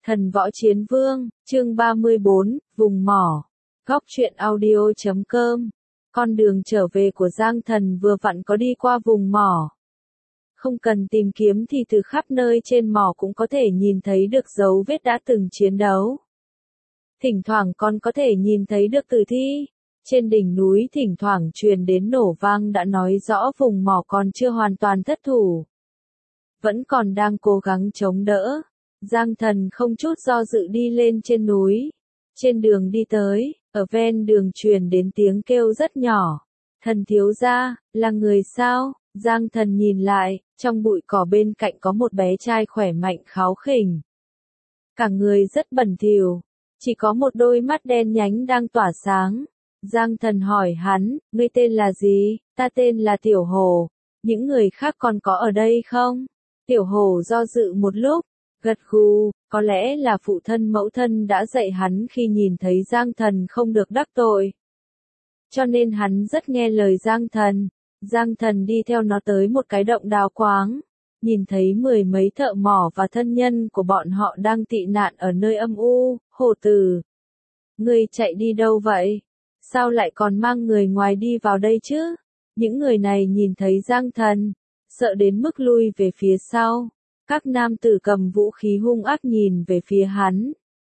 Thần Võ Chiến Vương, chương 34, vùng mỏ. Góc truyện audio.com. Con đường trở về của Giang Thần vừa vặn có đi qua vùng mỏ. Không cần tìm kiếm thì từ khắp nơi trên mỏ cũng có thể nhìn thấy được dấu vết đã từng chiến đấu. Thỉnh thoảng còn có thể nhìn thấy được tử thi. Trên đỉnh núi thỉnh thoảng truyền đến nổ vang đã nói rõ vùng mỏ còn chưa hoàn toàn thất thủ. Vẫn còn đang cố gắng chống đỡ. Giang Thần không chút do dự đi lên trên núi. Trên đường đi tới, ở ven đường truyền đến tiếng kêu rất nhỏ. Thần thiếu gia, là người sao? Giang Thần nhìn lại, trong bụi cỏ bên cạnh có một bé trai khỏe mạnh kháu khỉnh. Cả người rất bẩn thỉu, chỉ có một đôi mắt đen nhánh đang tỏa sáng. Giang Thần hỏi hắn, ngươi tên là gì? Ta tên là Tiểu Hổ. Những người khác còn có ở đây không? Tiểu Hổ do dự một lúc, gật gù, có lẽ là phụ thân mẫu thân đã dạy hắn khi nhìn thấy Giang Thần không được đắc tội. Cho nên hắn rất nghe lời Giang Thần. Giang Thần đi theo nó tới một cái động đào quáng, nhìn thấy mười mấy thợ mỏ và thân nhân của bọn họ đang tị nạn ở nơi âm u. Hổ tử, ngươi chạy đi đâu vậy? Sao lại còn mang người ngoài đi vào đây chứ? Những người này nhìn thấy Giang Thần, sợ đến mức lui về phía sau. Các nam tử cầm vũ khí hung ác nhìn về phía hắn.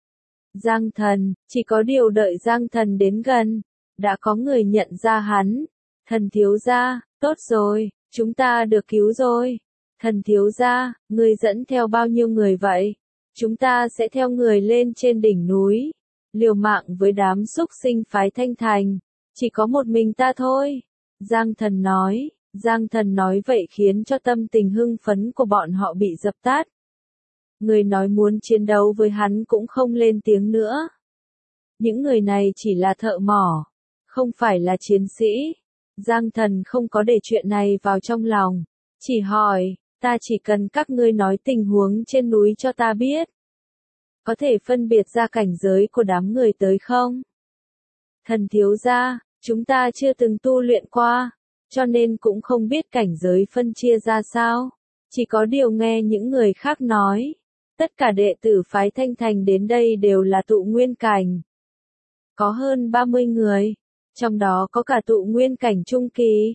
Giang Thần, chỉ có điều đợi Giang Thần đến gần, đã có người nhận ra hắn. Thần thiếu gia, tốt rồi, chúng ta được cứu rồi. Thần thiếu gia, ngươi dẫn theo bao nhiêu người vậy? Chúng ta sẽ theo người lên trên đỉnh núi, liều mạng với đám súc sinh phái Thanh Thành. Chỉ có một mình ta thôi. Giang Thần nói. Giang Thần nói vậy khiến cho tâm tình hưng phấn của bọn họ bị dập tắt. Người nói muốn chiến đấu với hắn cũng không lên tiếng nữa. Những người này chỉ là thợ mỏ, không phải là chiến sĩ. Giang Thần không có để chuyện này vào trong lòng, chỉ hỏi, ta chỉ cần các ngươi nói tình huống trên núi cho ta biết. Có thể phân biệt ra cảnh giới của đám người tới không? Thần thiếu gia, chúng ta chưa từng tu luyện qua, cho nên cũng không biết cảnh giới phân chia ra sao. Chỉ có điều nghe những người khác nói, tất cả đệ tử phái Thanh Thành đến đây đều là tụ nguyên cảnh. Có hơn 30 người, trong đó có cả tụ nguyên cảnh trung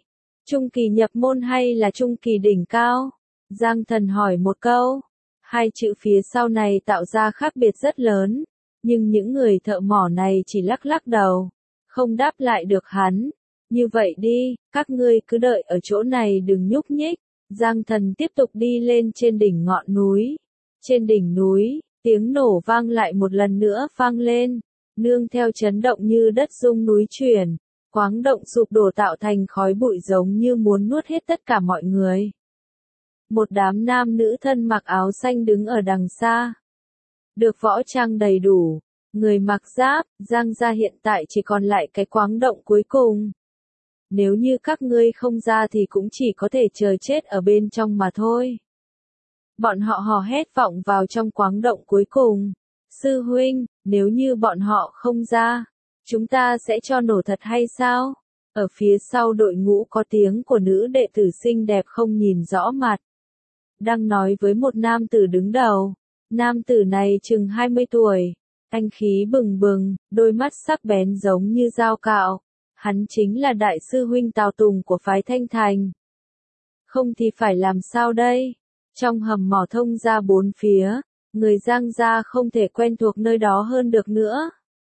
kỳ nhập môn hay là trung kỳ đỉnh cao? Giang Thần hỏi một câu. Hai chữ phía sau này tạo ra khác biệt rất lớn, nhưng những người thợ mỏ này chỉ lắc lắc đầu, không đáp lại được hắn. Như vậy đi, các ngươi cứ đợi ở chỗ này đừng nhúc nhích. Giang Thần tiếp tục đi lên trên đỉnh ngọn núi. Trên đỉnh núi, tiếng nổ vang lại một lần nữa vang lên, nương theo chấn động như đất rung núi chuyển. Quáng động sụp đổ tạo thành khói bụi giống như muốn nuốt hết tất cả mọi người. Một đám nam nữ thân mặc áo xanh đứng ở đằng xa. Được võ trang đầy đủ, người mặc giáp, Giang gia hiện tại chỉ còn lại cái quáng động cuối cùng. Nếu như các ngươi không ra thì cũng chỉ có thể chờ chết ở bên trong mà thôi. Bọn họ hò hét vọng vào trong quáng động cuối cùng. Sư huynh, nếu như bọn họ không ra, chúng ta sẽ cho nổ thật hay sao? Ở phía sau đội ngũ có tiếng của nữ đệ tử xinh đẹp không nhìn rõ mặt. Đang nói với một nam tử đứng đầu. Nam tử này chừng 20 tuổi. Anh khí bừng bừng, đôi mắt sắc bén giống như dao cạo. Hắn chính là đại sư huynh Tào Tùng của phái Thanh Thành. Không thì phải làm sao đây? Trong hầm mỏ thông ra bốn phía, người Giang gia không thể quen thuộc nơi đó hơn được nữa.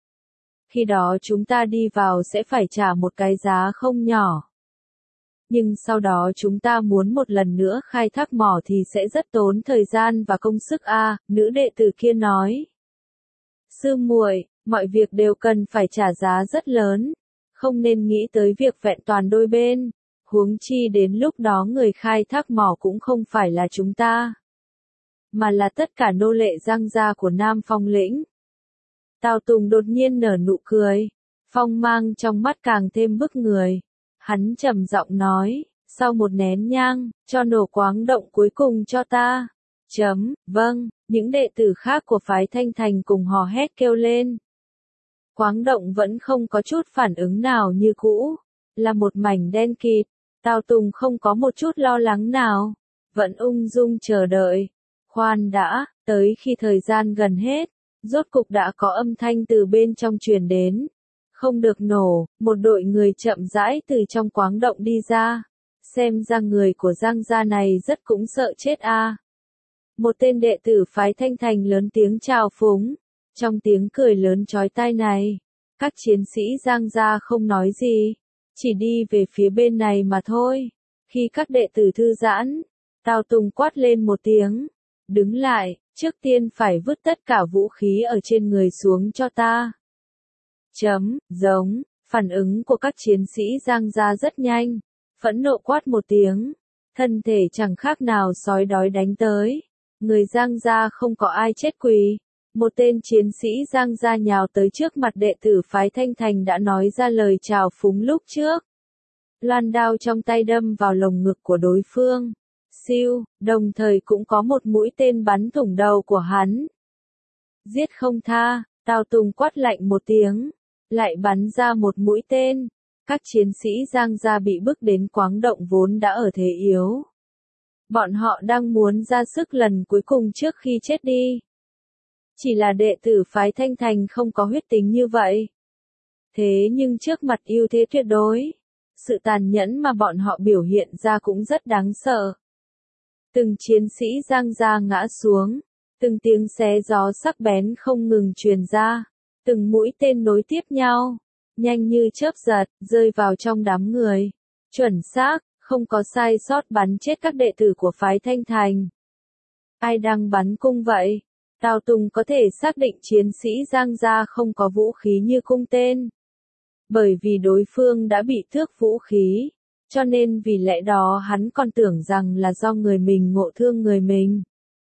Khi đó chúng ta đi vào sẽ phải trả một cái giá không nhỏ. Nhưng sau đó chúng ta muốn một lần nữa khai thác mỏ thì sẽ rất tốn thời gian và công sức a. Nữ đệ tử kia nói. Sư muội, mọi việc đều cần phải trả giá rất lớn. Không nên nghĩ tới việc vẹn toàn đôi bên. Huống chi đến lúc đó người khai thác mỏ cũng không phải là chúng ta, mà là tất cả nô lệ Giang gia của Nam Phong lĩnh. Tào Tùng đột nhiên nở nụ cười, phong mang trong mắt càng thêm bức người. Hắn trầm giọng nói, sau một nén nhang, cho nổ quáng động cuối cùng cho ta. Vâng, những đệ tử khác của phái Thanh Thành cùng hò hét kêu lên. Quáng động vẫn không có chút phản ứng nào như cũ, là một mảnh đen kịt. Tào Tùng không có một chút lo lắng nào, vẫn ung dung chờ đợi. Khoan đã, tới khi thời gian gần hết, rốt cục đã có âm thanh từ bên trong truyền đến. Không được nổ, một đội người chậm rãi từ trong quáng động đi ra. Xem ra người của Giang gia này rất cũng sợ chết a. Một tên đệ tử phái Thanh Thành lớn tiếng chào phúng. Trong tiếng cười lớn chói tai này, các chiến sĩ Giang gia không nói gì, chỉ đi về phía bên này mà thôi. Khi các đệ tử thư giãn, Tào Tùng quát lên một tiếng. Đứng lại, trước tiên phải vứt tất cả vũ khí ở trên người xuống cho ta. Giống, phản ứng của các chiến sĩ Giang gia rất nhanh, phẫn nộ quát một tiếng, thân thể chẳng khác nào sói đói đánh tới. Người Giang gia không có ai chết quỳ. Một tên chiến sĩ Giang gia nhào tới trước mặt đệ tử phái Thanh Thành đã nói ra lời chào phúng lúc trước. Loan đao trong tay đâm vào lồng ngực của đối phương. Siêu, đồng thời cũng có một mũi tên bắn thủng đầu của hắn. Giết không tha, Tào Tùng quát lạnh một tiếng, lại bắn ra một mũi tên. Các chiến sĩ Giang gia bị bức đến quáng động vốn đã ở thế yếu. Bọn họ đang muốn ra sức lần cuối cùng trước khi chết đi. Chỉ là đệ tử phái Thanh Thành không có huyết tính như vậy. Thế nhưng trước mặt ưu thế tuyệt đối, sự tàn nhẫn mà bọn họ biểu hiện ra cũng rất đáng sợ. Từng chiến sĩ Giang gia ngã xuống, từng tiếng xé gió sắc bén không ngừng truyền ra, từng mũi tên nối tiếp nhau, nhanh như chớp giật, rơi vào trong đám người. Chuẩn xác, không có sai sót bắn chết các đệ tử của phái Thanh Thành. Ai đang bắn cung vậy? Tào Tùng có thể xác định chiến sĩ Giang gia không có vũ khí như cung tên. Bởi vì đối phương đã bị tước vũ khí, cho nên vì lẽ đó hắn còn tưởng rằng là do người mình ngộ thương người mình.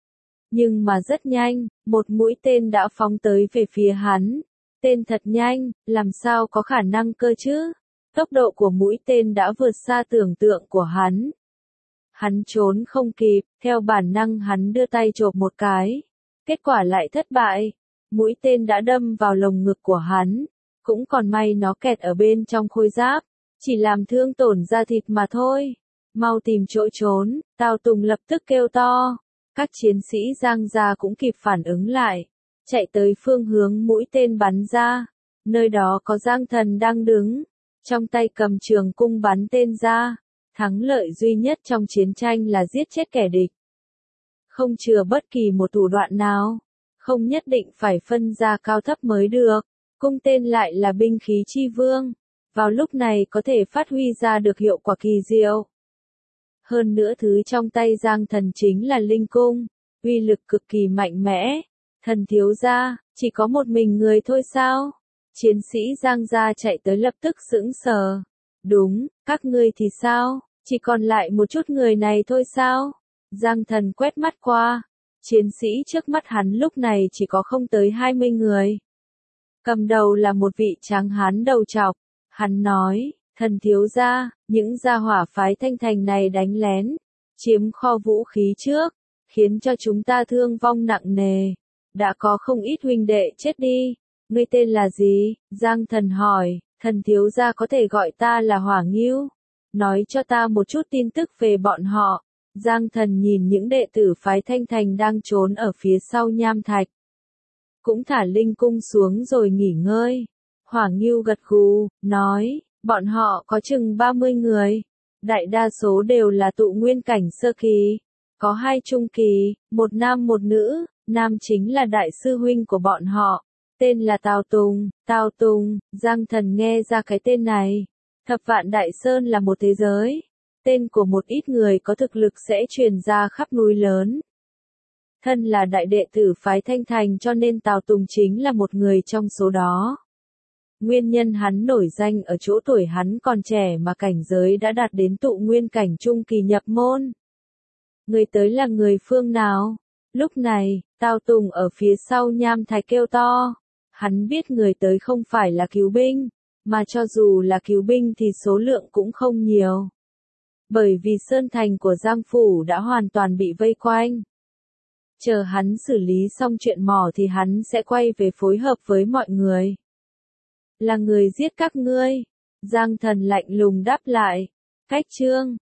Nhưng mà rất nhanh, một mũi tên đã phóng tới về phía hắn. Tên thật nhanh, làm sao có khả năng cơ chứ? Tốc độ của mũi tên đã vượt xa tưởng tượng của hắn. Hắn trốn không kịp, theo bản năng hắn đưa tay chộp một cái. Kết quả lại thất bại. Mũi tên đã đâm vào lồng ngực của hắn. Cũng còn may nó kẹt ở bên trong khôi giáp. Chỉ làm thương tổn da thịt mà thôi. Mau tìm chỗ trốn, Tào Tùng lập tức kêu to. Các chiến sĩ Giang gia cũng kịp phản ứng lại. Chạy tới phương hướng mũi tên bắn ra. Nơi đó có Giang Thần đang đứng. Trong tay cầm trường cung bắn tên ra. Thắng lợi duy nhất trong chiến tranh là giết chết kẻ địch. Không chừa bất kỳ một thủ đoạn nào. Không nhất định phải phân ra cao thấp mới được. Cung tên lại là binh khí chi vương. Vào lúc này có thể phát huy ra được hiệu quả kỳ diệu. Hơn nữa thứ trong tay Giang Thần chính là linh cung. Uy lực cực kỳ mạnh mẽ. Thần thiếu gia, chỉ có một mình người thôi sao? Chiến sĩ Giang gia chạy tới lập tức sững sờ. Đúng, các ngươi thì sao? Chỉ còn lại một chút người này thôi sao? Giang Thần quét mắt qua. Chiến sĩ trước mắt hắn lúc này chỉ có không tới 20 người. Cầm đầu là một vị tráng hán đầu trọc. Hắn nói, thần thiếu gia, những gia hỏa phái Thanh Thành này đánh lén, chiếm kho vũ khí trước, khiến cho chúng ta thương vong nặng nề. Đã có không ít huynh đệ chết đi. Ngươi tên là gì? Giang Thần hỏi. Thần thiếu gia có thể gọi ta là Hỏa Ngưu. Nói cho ta một chút tin tức về bọn họ. Giang Thần nhìn những đệ tử phái Thanh Thành đang trốn ở phía sau nham thạch. Cũng thả linh cung xuống rồi nghỉ ngơi. Hỏa Ngưu gật gù, nói, bọn họ có chừng 30 người. Đại đa số đều là tụ nguyên cảnh sơ kỳ. Có 2 trung kỳ, một nam một nữ. Nam chính là đại sư huynh của bọn họ. Tên là Tào Tùng. Tào Tùng, Giang Thần nghe ra cái tên này. Thập Vạn Đại Sơn là một thế giới. Tên của một ít người có thực lực sẽ truyền ra khắp núi lớn. Thân là đại đệ tử phái Thanh Thành cho nên Tào Tùng chính là một người trong số đó. Nguyên nhân hắn nổi danh ở chỗ tuổi hắn còn trẻ mà cảnh giới đã đạt đến tụ nguyên cảnh trung kỳ nhập môn. Người tới là người phương nào? Lúc này, Tào Tùng ở phía sau nham thạch kêu to. Hắn biết người tới không phải là cứu binh, mà cho dù là cứu binh thì số lượng cũng không nhiều. Bởi vì sơn thành của Giang Phủ đã hoàn toàn bị vây quanh. Chờ hắn xử lý xong chuyện mỏ thì hắn sẽ quay về phối hợp với mọi người. Là người giết các ngươi. Giang Thần lạnh lùng đáp lại. Cách chương